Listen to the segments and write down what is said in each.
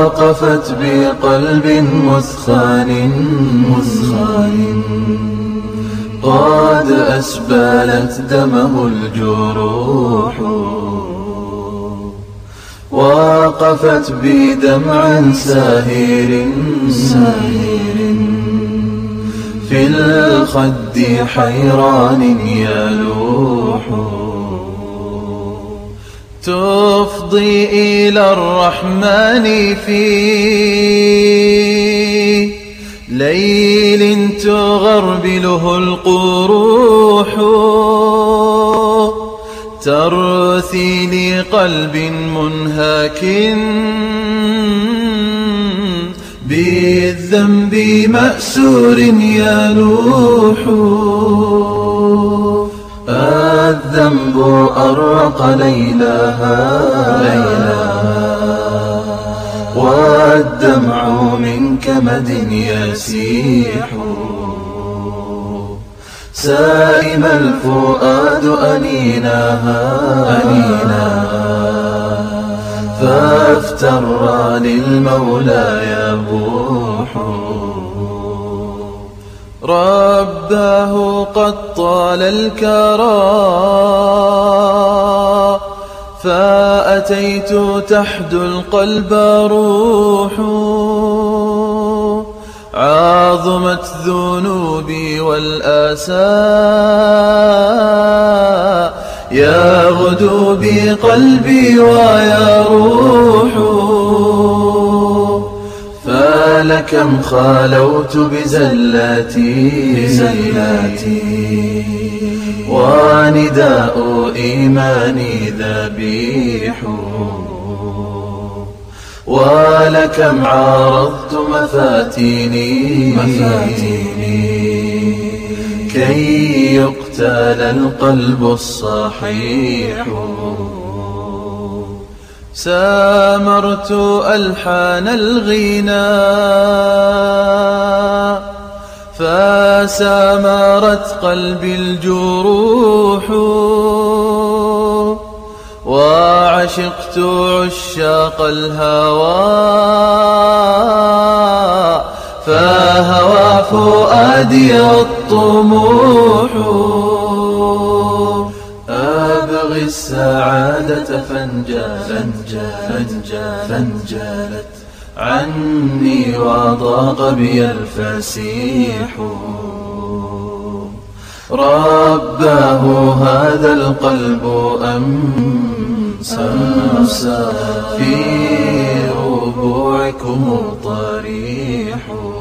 وقفت بقلب مثخان قد أسبلت دمه الجروح، وقفت بدمع ساهر في الخد حيران يلوح، تفضي إلى الرحمن في ليل تغربله القروح، ترثي لقلب منهك بالذنب مأسور يلوح، الذنب أرق ليلها والدمع من كمد يسيح، سائم الفؤاد أنيناها فافتر للمولى يبوح، رباه قد طال الكرى فأتيت تحدو القلب روح، عظمت ذنوبي والآسى يغدو بقلبي ويروح، فلكم خالوت بزلاتي ونداء إيماني ذبيح، ولكم عارضت مفاتيني كي يقتل القلب الصحيح، سامرت ألحان الغناء فسامرت قلبي الجروح، وعشقت عشاق الهوى فهوى فؤادي الطموح، أبغي السعادة فانجالت عني وضاق بي الفسيح، رباه هذا القلب أمسى في ربوعكم طريح،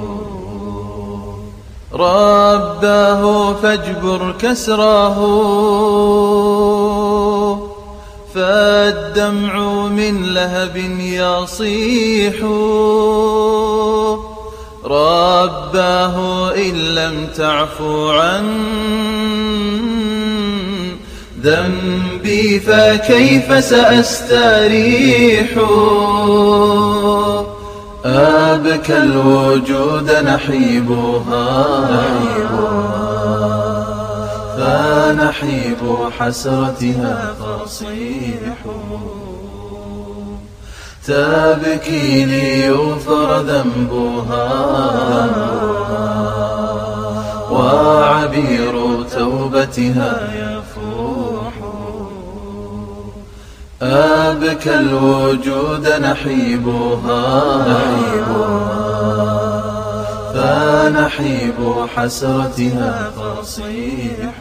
رباه فاجبر كسراه فالدمع من لهب يصيح، رباه إن لم تعفو عن ذنبي فكيف سأستريح، أبكى الوجود نحيبها فنحيب حسرتها فصيح، تبكي ليغفر ذنبها وعبير توبتها يفوح، أبكى الوجود نحيبها فنحيب حسرتها فصيح،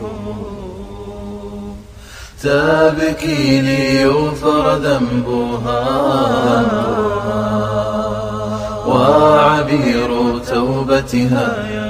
تبكي ليغفر ذنبها وعبير توبتها